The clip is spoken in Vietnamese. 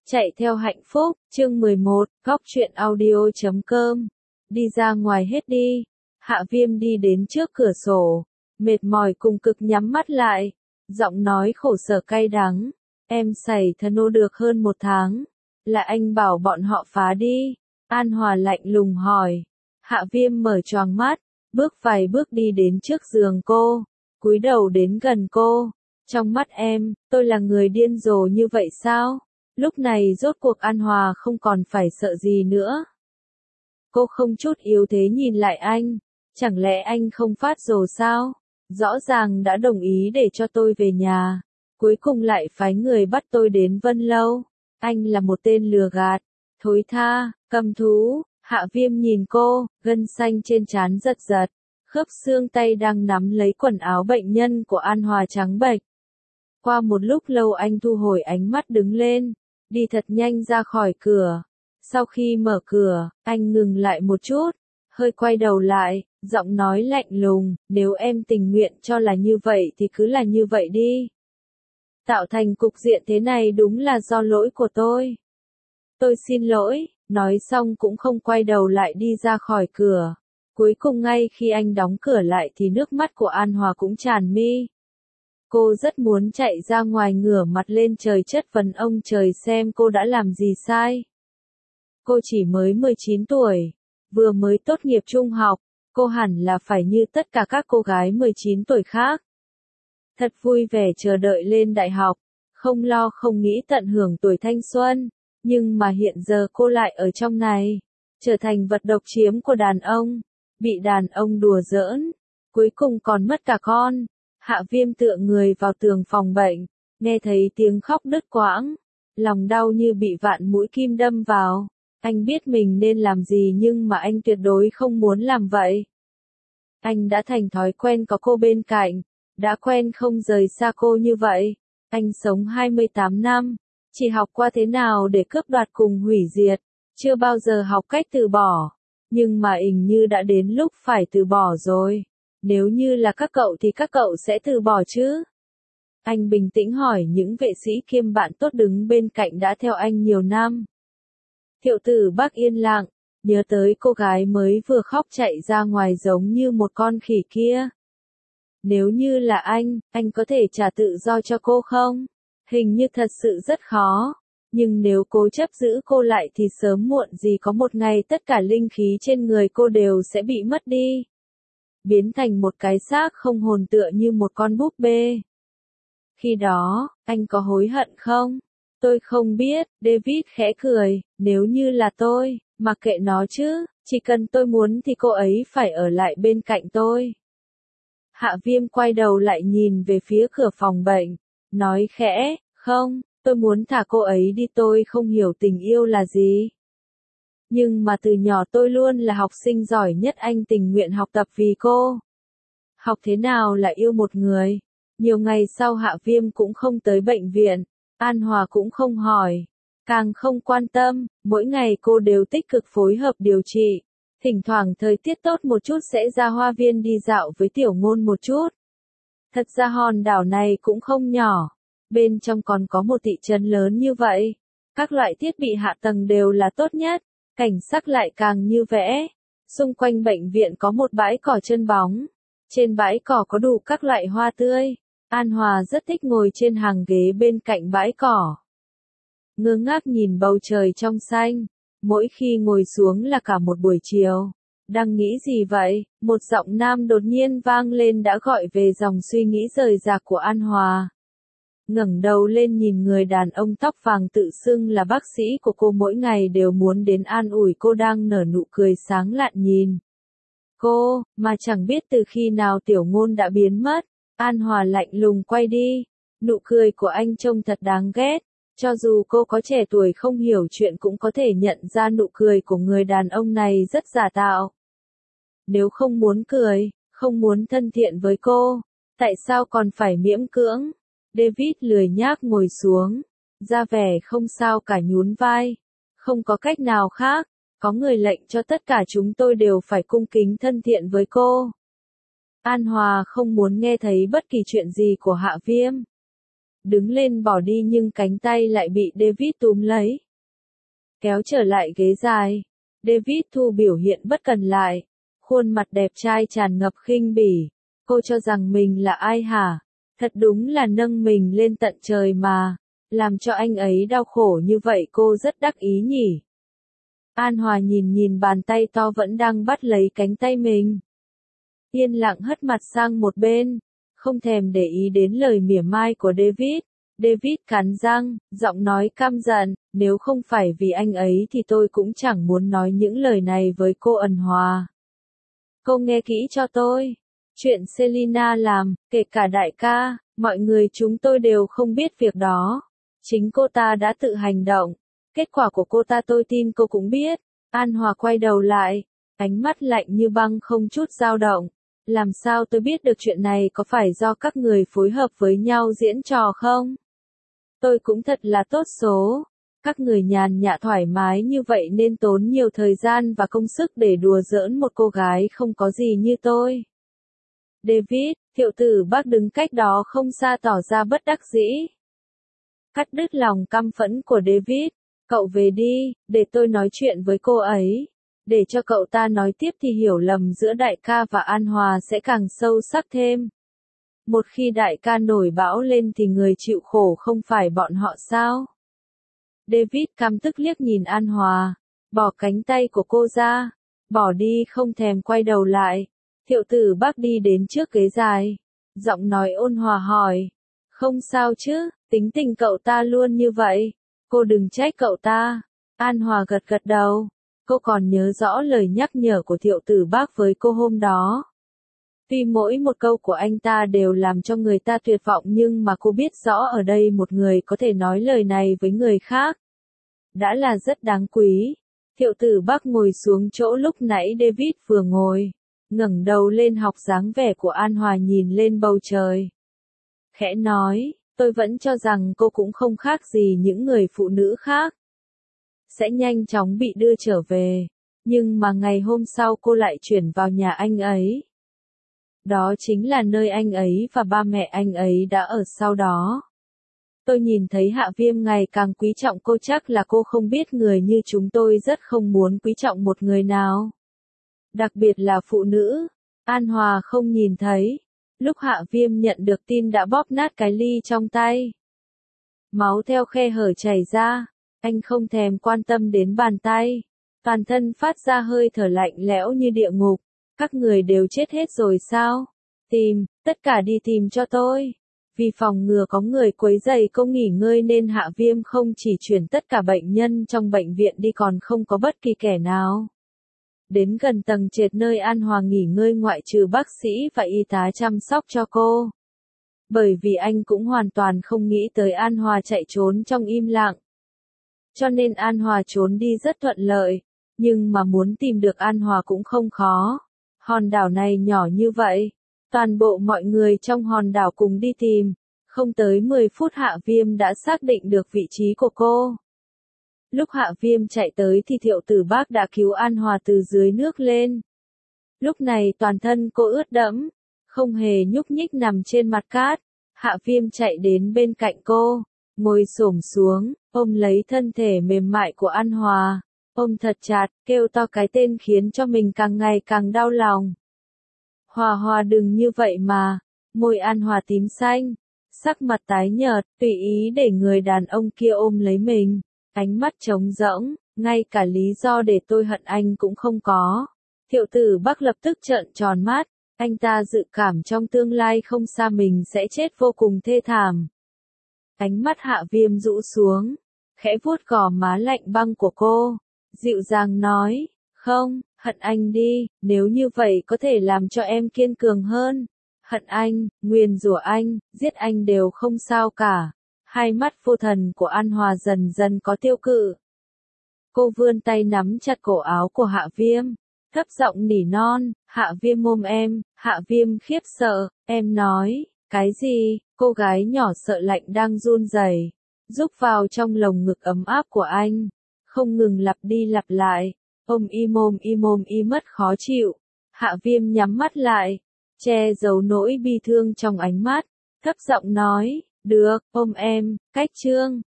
Chạy theo hạnh phúc, chương 11, góc truyện audio.com. Đi ra ngoài hết đi. Hạ Viêm đi đến trước cửa sổ, mệt mỏi cùng cực nhắm mắt lại, giọng nói khổ sở cay đắng. Em xảy thơ được hơn 1 tháng, là anh bảo bọn họ phá đi. An Hòa lạnh lùng hỏi. Hạ Viêm mở choàng mắt, bước vài bước đi đến trước giường cô, cúi đầu đến gần cô. Trong mắt em, tôi là người điên rồ như vậy sao? Lúc này rốt cuộc An Hòa không còn phải sợ gì nữa. Cô không chút yếu thế nhìn lại anh. Chẳng lẽ anh không phát rồ sao? Rõ ràng đã đồng ý để cho tôi về nhà. Cuối cùng lại phái người bắt tôi đến Vân Lâu. Anh là một tên lừa gạt. Thối tha, căm thú. Hạ Viêm nhìn cô, gân xanh trên trán giật giật. Khớp xương tay đang nắm lấy quần áo bệnh nhân của An Hòa trắng bệch. Qua một lúc lâu anh thu hồi ánh mắt đứng lên, đi thật nhanh ra khỏi cửa. Sau khi mở cửa, anh ngừng lại một chút, hơi quay đầu lại, giọng nói lạnh lùng, nếu em tình nguyện cho là như vậy thì cứ là như vậy đi. Tạo thành cục diện thế này đúng là do lỗi của tôi. Tôi xin lỗi, nói xong cũng không quay đầu lại đi ra khỏi cửa. Cuối cùng ngay khi anh đóng cửa lại thì nước mắt của An Hòa cũng tràn mi. Cô rất muốn chạy ra ngoài ngửa mặt lên trời chất vấn ông trời xem cô đã làm gì sai. Cô chỉ mới 19 tuổi, vừa mới tốt nghiệp trung học, cô hẳn là phải như tất cả các cô gái 19 tuổi khác. Thật vui vẻ chờ đợi lên đại học, không lo không nghĩ tận hưởng tuổi thanh xuân, nhưng mà hiện giờ cô lại ở trong này, trở thành vật độc chiếm của đàn ông, bị đàn ông đùa giỡn, cuối cùng còn mất cả con. Hạ Viêm tựa người vào tường phòng bệnh, nghe thấy tiếng khóc đứt quãng, lòng đau như bị vạn mũi kim đâm vào. Anh biết mình nên làm gì nhưng mà anh tuyệt đối không muốn làm vậy. Anh đã thành thói quen có cô bên cạnh, đã quen không rời xa cô như vậy. Anh sống 28 năm, chỉ học qua thế nào để cướp đoạt cùng hủy diệt, chưa bao giờ học cách từ bỏ. Nhưng mà hình như đã đến lúc phải từ bỏ rồi. Nếu như là các cậu thì các cậu sẽ từ bỏ chứ? Anh bình tĩnh hỏi những vệ sĩ kiêm bạn tốt đứng bên cạnh đã theo anh nhiều năm. Thiệu tử Bác yên lặng, nhớ tới cô gái mới vừa khóc chạy ra ngoài giống như một con khỉ kia. Nếu như là anh có thể trả tự do cho cô không? Hình như thật sự rất khó. Nhưng nếu cố chấp giữ cô lại thì sớm muộn gì có một ngày tất cả linh khí trên người cô đều sẽ bị mất đi. Biến thành một cái xác không hồn tựa như một con búp bê. Khi đó, anh có hối hận không? Tôi không biết, David khẽ cười, nếu như là tôi, mặc kệ nó chứ, chỉ cần tôi muốn thì cô ấy phải ở lại bên cạnh tôi. Hạ Viêm quay đầu lại nhìn về phía cửa phòng bệnh, nói khẽ, không, tôi muốn thả cô ấy đi, tôi không hiểu tình yêu là gì. Nhưng mà từ nhỏ tôi luôn là học sinh giỏi nhất, anh tình nguyện học tập vì cô. Học thế nào là yêu một người? Nhiều ngày sau Hạ Viêm cũng không tới bệnh viện, An Hòa cũng không hỏi, càng không quan tâm, mỗi ngày cô đều tích cực phối hợp điều trị. Thỉnh thoảng thời tiết tốt một chút sẽ ra hoa viên đi dạo với Tiểu Ngôn một chút. Thật ra hòn đảo này cũng không nhỏ, bên trong còn có một thị trấn lớn như vậy. Các loại thiết bị hạ tầng đều là tốt nhất, cảnh sắc lại càng như vẽ. Xung quanh bệnh viện có một bãi cỏ trơn bóng. Trên bãi cỏ có đủ các loại hoa tươi. An Hòa rất thích ngồi trên hàng ghế bên cạnh bãi cỏ. Ngơ ngác nhìn bầu trời trong xanh. Mỗi khi ngồi xuống là cả một buổi chiều. Đang nghĩ gì vậy? Một giọng nam đột nhiên vang lên đã gọi về dòng suy nghĩ rời rạc của An Hòa. Ngẩng đầu lên nhìn người đàn ông tóc vàng tự xưng là bác sĩ của cô, mỗi ngày đều muốn đến an ủi cô, đang nở nụ cười sáng lạn nhìn cô, mà chẳng biết từ khi nào Tiểu Ngôn đã biến mất. An Hòa lạnh lùng quay đi. Nụ cười của anh trông thật đáng ghét. Cho dù cô có trẻ tuổi không hiểu chuyện cũng có thể nhận ra nụ cười của người đàn ông này rất giả tạo. Nếu không muốn cười, không muốn thân thiện với cô, tại sao còn phải miễn cưỡng? David lười nhác ngồi xuống, ra vẻ không sao cả, nhún vai. Không có cách nào khác, có người lệnh cho tất cả chúng tôi đều phải cung kính thân thiện với cô. An Hòa không muốn nghe thấy bất kỳ chuyện gì của Hạ Viêm. đứng lên bỏ đi nhưng cánh tay lại bị David túm lấy. Kéo trở lại ghế dài, David thu biểu hiện bất cần lại, khuôn mặt đẹp trai tràn ngập khinh bỉ. Cô cho rằng mình là ai hả? Thật đúng là nâng mình lên tận trời mà, làm cho anh ấy đau khổ như vậy cô rất đắc ý nhỉ. An Hòa nhìn nhìn bàn tay to vẫn đang bắt lấy cánh tay mình. Yên lặng hất mặt sang một bên, không thèm để ý đến lời mỉa mai của David. David cắn răng, giọng nói căm giận, nếu không phải vì anh ấy thì tôi cũng chẳng muốn nói những lời này với cô Ân Hòa. Cô nghe kỹ cho tôi. Chuyện Selina làm, kể cả đại ca, mọi người chúng tôi đều không biết việc đó. Chính cô ta đã tự hành động. Kết quả của cô ta tôi tin cô cũng biết. An Hòa quay đầu lại, ánh mắt lạnh như băng không chút dao động. Làm sao tôi biết được chuyện này có phải do các người phối hợp với nhau diễn trò không? Tôi cũng thật là tốt số. Các người nhàn nhã thoải mái như vậy nên tốn nhiều thời gian và công sức để đùa giỡn một cô gái không có gì như tôi. David, Thiệu Tử Bác đứng cách đó không xa tỏ ra bất đắc dĩ. Cắt đứt lòng căm phẫn của David, cậu về đi, để tôi nói chuyện với cô ấy. Để cho cậu ta nói tiếp thì hiểu lầm giữa đại ca và An Hòa sẽ càng sâu sắc thêm. Một khi đại ca nổi bão lên thì người chịu khổ không phải bọn họ sao? David căm tức liếc nhìn An Hòa, bỏ cánh tay của cô ra, bỏ đi không thèm quay đầu lại. Thiệu Tử Bác đi đến trước ghế dài, giọng nói ôn hòa hỏi, không sao chứ, tính tình cậu ta luôn như vậy, cô đừng trách cậu ta. An Hòa gật gật đầu, cô còn nhớ rõ lời nhắc nhở của Thiệu Tử Bác với cô hôm đó. Tuy mỗi một câu của anh ta đều làm cho người ta tuyệt vọng nhưng mà cô biết rõ ở đây một người có thể nói lời này với người khác. Đã là rất đáng quý. Thiệu Tử Bác ngồi xuống chỗ lúc nãy David vừa ngồi, ngẩng đầu lên học dáng vẻ của An Hòa nhìn lên bầu trời. Khẽ nói, tôi vẫn cho rằng cô cũng không khác gì những người phụ nữ khác. Sẽ nhanh chóng bị đưa trở về, nhưng mà ngày hôm sau cô lại chuyển vào nhà anh ấy. Đó chính là nơi anh ấy và ba mẹ anh ấy đã ở sau đó. Tôi nhìn thấy Hạ Viêm ngày càng quý trọng cô, chắc là cô không biết người như chúng tôi rất không muốn quý trọng một người nào. Đặc biệt là phụ nữ. An Hòa không nhìn thấy. Lúc Hạ Viêm nhận được tin đã bóp nát cái ly trong tay. Máu theo khe hở chảy ra. Anh không thèm quan tâm đến bàn tay. Toàn thân phát ra hơi thở lạnh lẽo như địa ngục. Các người đều chết hết rồi sao? Tìm, tất cả đi tìm cho tôi. Vì phòng ngừa có người quấy rầy cô nghỉ ngơi nên Hạ Viêm không chỉ chuyển tất cả bệnh nhân trong bệnh viện đi còn không có bất kỳ kẻ nào. Đến gần tầng trệt nơi An Hòa nghỉ ngơi ngoại trừ bác sĩ và y tá chăm sóc cho cô. Bởi vì anh cũng hoàn toàn không nghĩ tới An Hòa chạy trốn trong im lặng. Cho nên An Hòa trốn đi rất thuận lợi. Nhưng mà muốn tìm được An Hòa cũng không khó. Hòn đảo này nhỏ như vậy. Toàn bộ mọi người trong hòn đảo cùng đi tìm. Không tới 10 phút Hạ Viêm đã xác định được vị trí của cô. Lúc Hạ Viêm chạy tới thì Thiệu Tử Bác đã cứu An Hòa từ dưới nước lên. Lúc này toàn thân cô ướt đẫm, không hề nhúc nhích nằm trên mặt cát. Hạ Viêm chạy đến bên cạnh cô, ngồi xổm xuống, ôm lấy thân thể mềm mại của An Hòa, ôm thật chặt, kêu to cái tên khiến cho mình càng ngày càng đau lòng. Hòa Hòa đừng như vậy mà. Môi An Hòa tím xanh, sắc mặt tái nhợt, tùy ý để người đàn ông kia ôm lấy mình, ánh mắt trống rỗng, ngay cả lý do để tôi hận anh cũng không có. Thiệu Tử Bác lập tức trợn tròn mắt, anh ta dự cảm trong tương lai không xa mình sẽ chết vô cùng thê thảm. Ánh mắt Hạ Viêm rũ xuống, khẽ vuốt gò má lạnh băng của cô, dịu dàng nói, không, hận anh đi, nếu như vậy có thể làm cho em kiên cường hơn. Hận anh, nguyền rủa anh, giết anh đều không sao cả. Hai mắt vô thần của An Hòa dần dần có tiêu cự. Cô vươn tay nắm chặt cổ áo của Hạ Viêm, thấp giọng nỉ non, Hạ Viêm ôm em. Hạ Viêm khiếp sợ, em nói, cái gì? Cô gái nhỏ sợ lạnh đang run rẩy, rúc vào trong lồng ngực ấm áp của anh, không ngừng lặp đi lặp lại, ôm y mất khó chịu. Hạ Viêm nhắm mắt lại, che giấu nỗi bi thương trong ánh mắt, thấp giọng nói, Được, ôm em, cách chương.